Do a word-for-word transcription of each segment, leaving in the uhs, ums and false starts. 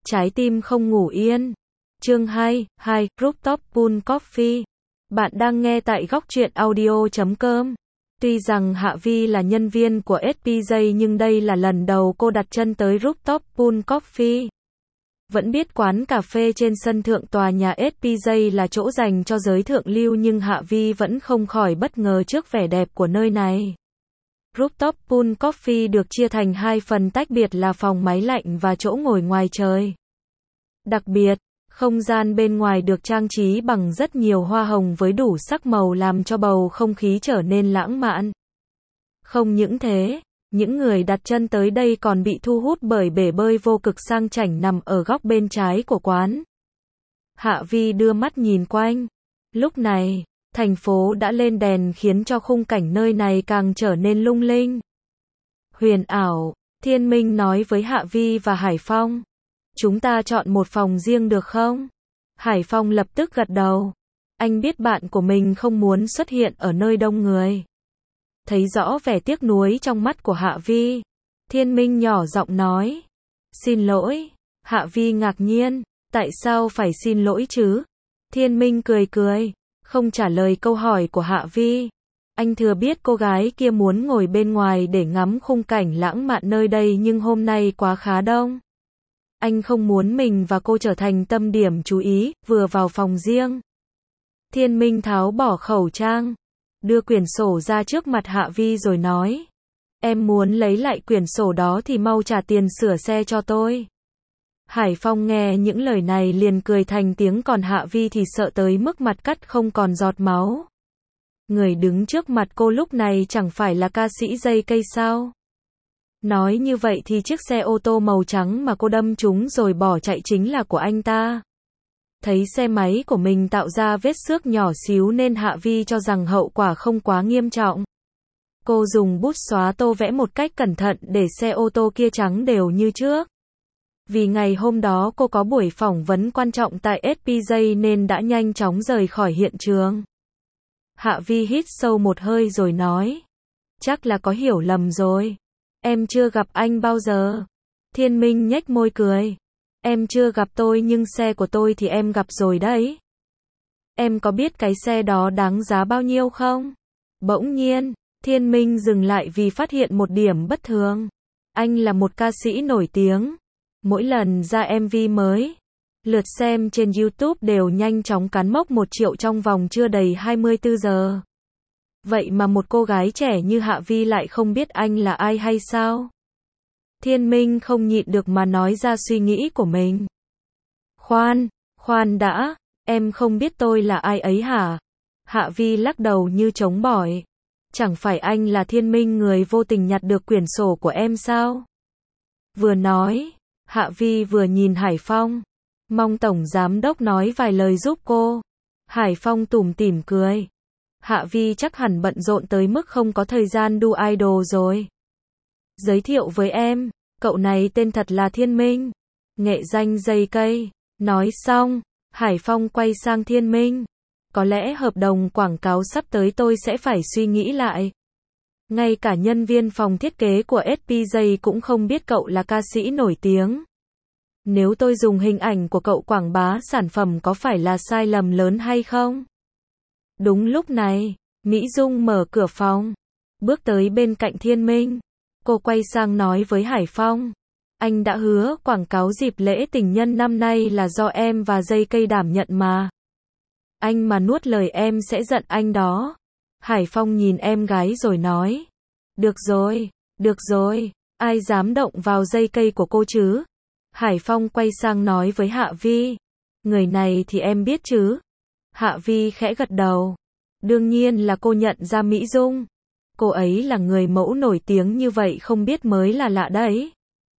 Trái tim không ngủ yên. Chương hai, hai, Rooftop Pool Coffee. Bạn đang nghe tại góc truyện audio chấm com. Tuy rằng Hạ Vi là nhân viên của ét pê gi nhưng đây là lần đầu cô đặt chân tới Rooftop Pool Coffee. Vẫn biết quán cà phê trên sân thượng tòa nhà ét pê gi là chỗ dành cho giới thượng lưu nhưng Hạ Vi vẫn không khỏi bất ngờ trước vẻ đẹp của nơi này. Rooftop Pool Coffee được chia thành hai phần tách biệt là phòng máy lạnh và chỗ ngồi ngoài trời. Đặc biệt, không gian bên ngoài được trang trí bằng rất nhiều hoa hồng với đủ sắc màu làm cho bầu không khí trở nên lãng mạn. Không những thế, những người đặt chân tới đây còn bị thu hút bởi bể bơi vô cực sang chảnh nằm ở góc bên trái của quán. Hạ Vi đưa mắt nhìn quanh. Lúc này, thành phố đã lên đèn khiến cho khung cảnh nơi này càng trở nên lung linh. Huyền ảo, Thiên Minh nói với Hạ Vi và Hải Phong. Chúng ta chọn một phòng riêng được không? Hải Phong lập tức gật đầu. Anh biết bạn của mình không muốn xuất hiện ở nơi đông người. Thấy rõ vẻ tiếc nuối trong mắt của Hạ Vi, Thiên Minh nhỏ giọng nói. Xin lỗi. Hạ Vi ngạc nhiên. Tại sao phải xin lỗi chứ? Thiên Minh cười cười, không trả lời câu hỏi của Hạ Vi. Anh thừa biết cô gái kia muốn ngồi bên ngoài để ngắm khung cảnh lãng mạn nơi đây nhưng hôm nay quá khá đông. Anh không muốn mình và cô trở thành tâm điểm chú ý. Vừa vào phòng riêng, Thiên Minh tháo bỏ khẩu trang, đưa quyển sổ ra trước mặt Hạ Vi rồi nói. Em muốn lấy lại quyển sổ đó thì mau trả tiền sửa xe cho tôi. Hải Phong nghe những lời này liền cười thành tiếng còn Hạ Vi thì sợ tới mức mặt cắt không còn giọt máu. Người đứng trước mặt cô lúc này chẳng phải là ca sĩ dây cây sao? Nói như vậy thì chiếc xe ô tô màu trắng mà cô đâm trúng rồi bỏ chạy chính là của anh ta. Thấy xe máy của mình tạo ra vết xước nhỏ xíu nên Hạ Vi cho rằng hậu quả không quá nghiêm trọng. Cô dùng bút xóa tô vẽ một cách cẩn thận để xe ô tô kia trắng đều như trước. Vì ngày hôm đó cô có buổi phỏng vấn quan trọng tại ét pê gi nên đã nhanh chóng rời khỏi hiện trường. Hạ Vi hít sâu một hơi rồi nói. Chắc là có hiểu lầm rồi. Em chưa gặp anh bao giờ. Thiên Minh nhếch môi cười. Em chưa gặp tôi nhưng xe của tôi thì em gặp rồi đấy. Em có biết cái xe đó đáng giá bao nhiêu không? Bỗng nhiên, Thiên Minh dừng lại vì phát hiện một điểm bất thường. Anh là một ca sĩ nổi tiếng. Mỗi lần ra em vê mới, lượt xem trên YouTube đều nhanh chóng cán mốc một triệu trong vòng chưa đầy hai mươi tư giờ. Vậy mà một cô gái trẻ như Hạ Vi lại không biết anh là ai hay sao? Thiên Minh không nhịn được mà nói ra suy nghĩ của mình. Khoan, khoan đã, em không biết tôi là ai ấy hả? Hạ Vi lắc đầu như chống bỏi. Chẳng phải anh là Thiên Minh người vô tình nhặt được quyển sổ của em sao? Vừa nói, Hạ Vi vừa nhìn Hải Phong. Mong Tổng Giám Đốc nói vài lời giúp cô. Hải Phong tủm tỉm cười. Hạ Vi chắc hẳn bận rộn tới mức không có thời gian đu idol rồi. Giới thiệu với em, cậu này tên thật là Thiên Minh, nghệ danh dây cây. Nói xong, Hải Phong quay sang Thiên Minh. Có lẽ hợp đồng quảng cáo sắp tới tôi sẽ phải suy nghĩ lại. Ngay cả nhân viên phòng thiết kế của ét pê gi cũng không biết cậu là ca sĩ nổi tiếng. Nếu tôi dùng hình ảnh của cậu quảng bá sản phẩm có phải là sai lầm lớn hay không? Đúng lúc này, Mỹ Dung mở cửa phòng, bước tới bên cạnh Thiên Minh. Cô quay sang nói với Hải Phong. Anh đã hứa quảng cáo dịp lễ tình nhân năm nay là do em và dây cây đảm nhận mà. Anh mà nuốt lời em sẽ giận anh đó. Hải Phong nhìn em gái rồi nói. Được rồi, được rồi, ai dám động vào dây cây của cô chứ? Hải Phong quay sang nói với Hạ Vi. Người này thì em biết chứ? Hạ Vi khẽ gật đầu. Đương nhiên là cô nhận ra Mỹ Dung. Cô ấy là người mẫu nổi tiếng như vậy không biết mới là lạ đấy.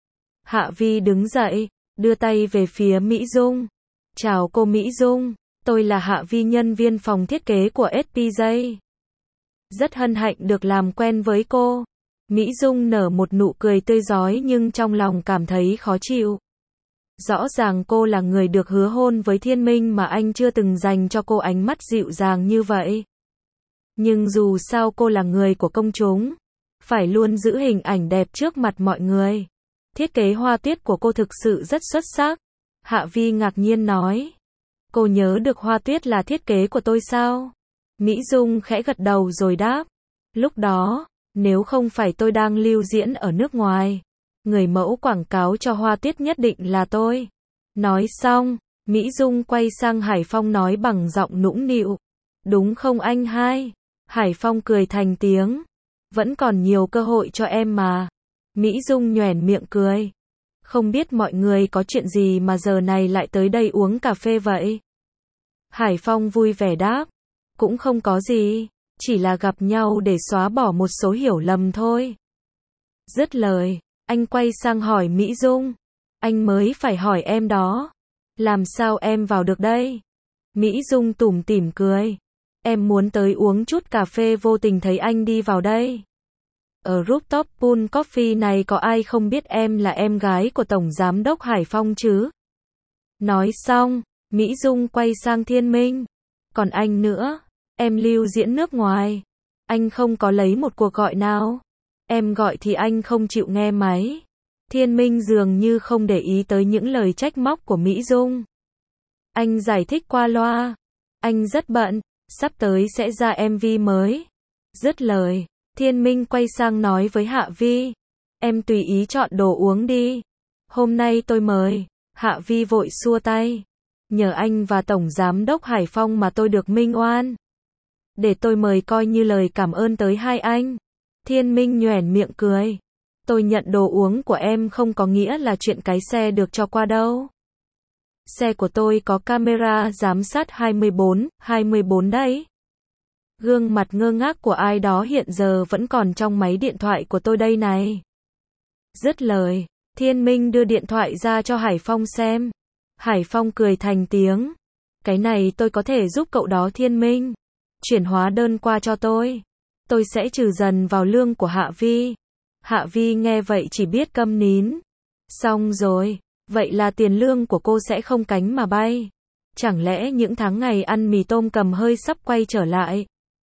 Hạ Vi đứng dậy, đưa tay về phía Mỹ Dung. Chào cô Mỹ Dung, tôi là Hạ Vi, nhân viên phòng thiết kế của ét pê gi. Rất hân hạnh được làm quen với cô. Mỹ Dung nở một nụ cười tươi rói nhưng trong lòng cảm thấy khó chịu. Rõ ràng cô là người được hứa hôn với Thiên Minh mà anh chưa từng dành cho cô ánh mắt dịu dàng như vậy. Nhưng dù sao cô là người của công chúng, phải luôn giữ hình ảnh đẹp trước mặt mọi người. Thiết kế hoa tiết của cô thực sự rất xuất sắc. Hạ Vi ngạc nhiên nói. Cô nhớ được Hoa Tuyết là thiết kế của tôi sao? Mỹ Dung khẽ gật đầu rồi đáp. Lúc đó, nếu không phải tôi đang lưu diễn ở nước ngoài, người mẫu quảng cáo cho Hoa Tuyết nhất định là tôi. Nói xong, Mỹ Dung quay sang Hải Phong nói bằng giọng nũng nịu. Đúng không anh hai? Hải Phong cười thành tiếng. Vẫn còn nhiều cơ hội cho em mà. Mỹ Dung nhoẻn miệng cười. Không biết mọi người có chuyện gì mà giờ này lại tới đây uống cà phê vậy? Hải Phong vui vẻ đáp. Cũng không có gì, chỉ là gặp nhau để xóa bỏ một số hiểu lầm thôi. Dứt lời, anh quay sang hỏi Mỹ Dung. Anh mới phải hỏi em đó. Làm sao em vào được đây? Mỹ Dung tủm tỉm cười. Em muốn tới uống chút cà phê vô tình thấy anh đi vào đây. Ở rooftop pool coffee này có ai không biết em là em gái của Tổng Giám đốc Hải Phong chứ? Nói xong, Mỹ Dung quay sang Thiên Minh. Còn anh nữa, em lưu diễn nước ngoài. Anh không có lấy một cuộc gọi nào. Em gọi thì anh không chịu nghe máy. Thiên Minh dường như không để ý tới những lời trách móc của Mỹ Dung. Anh giải thích qua loa. Anh rất bận, sắp tới sẽ ra em vê mới. Dứt lời, Thiên Minh quay sang nói với Hạ Vi. Em tùy ý chọn đồ uống đi. Hôm nay tôi mời. Hạ Vi vội xua tay. Nhờ anh và Tổng Giám đốc Hải Phong mà tôi được minh oan. Để tôi mời coi như lời cảm ơn tới hai anh. Thiên Minh nhoẻn miệng cười. Tôi nhận đồ uống của em không có nghĩa là chuyện cái xe được cho qua đâu. Xe của tôi có camera giám sát hai mươi bốn, hai mươi bốn đấy. Gương mặt ngơ ngác của ai đó hiện giờ vẫn còn trong máy điện thoại của tôi đây này. Dứt lời, Thiên Minh đưa điện thoại ra cho Hải Phong xem. Hải Phong cười thành tiếng. Cái này tôi có thể giúp cậu đó Thiên Minh. Chuyển hóa đơn qua cho tôi. Tôi sẽ trừ dần vào lương của Hạ Vi. Hạ Vi nghe vậy chỉ biết câm nín. Xong rồi, vậy là tiền lương của cô sẽ không cánh mà bay. Chẳng lẽ những tháng ngày ăn mì tôm cầm hơi sắp quay trở lại?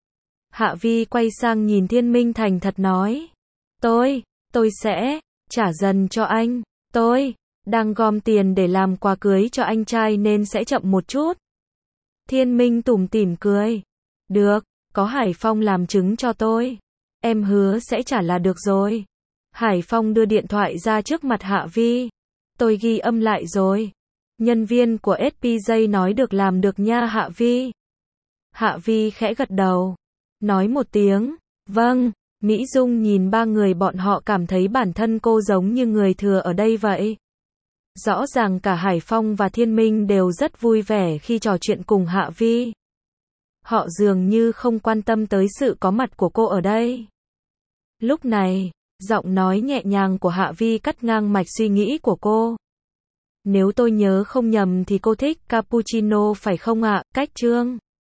Hạ Vi quay sang nhìn Thiên Minh thành thật nói. Tôi, tôi sẽ trả dần cho anh. Tôi đang gom tiền để làm quà cưới cho anh trai nên sẽ chậm một chút. Thiên Minh tủm tỉm cười. Được, có Hải Phong làm chứng cho tôi. Em hứa sẽ trả là được rồi. Hải Phong đưa điện thoại ra trước mặt Hạ Vi. Tôi ghi âm lại rồi. Nhân viên của ét pê giê nói được làm được nha Hạ Vi. Hạ Vi khẽ gật đầu. Nói một tiếng. Vâng. Mỹ Dung nhìn ba người bọn họ cảm thấy bản thân cô giống như người thừa ở đây vậy. Rõ ràng cả Hải Phong và Thiên Minh đều rất vui vẻ khi trò chuyện cùng Hạ Vi. Họ dường như không quan tâm tới sự có mặt của cô ở đây. Lúc này, giọng nói nhẹ nhàng của Hạ Vi cắt ngang mạch suy nghĩ của cô. Nếu tôi nhớ không nhầm thì cô thích cappuccino phải không ạ? Cách chương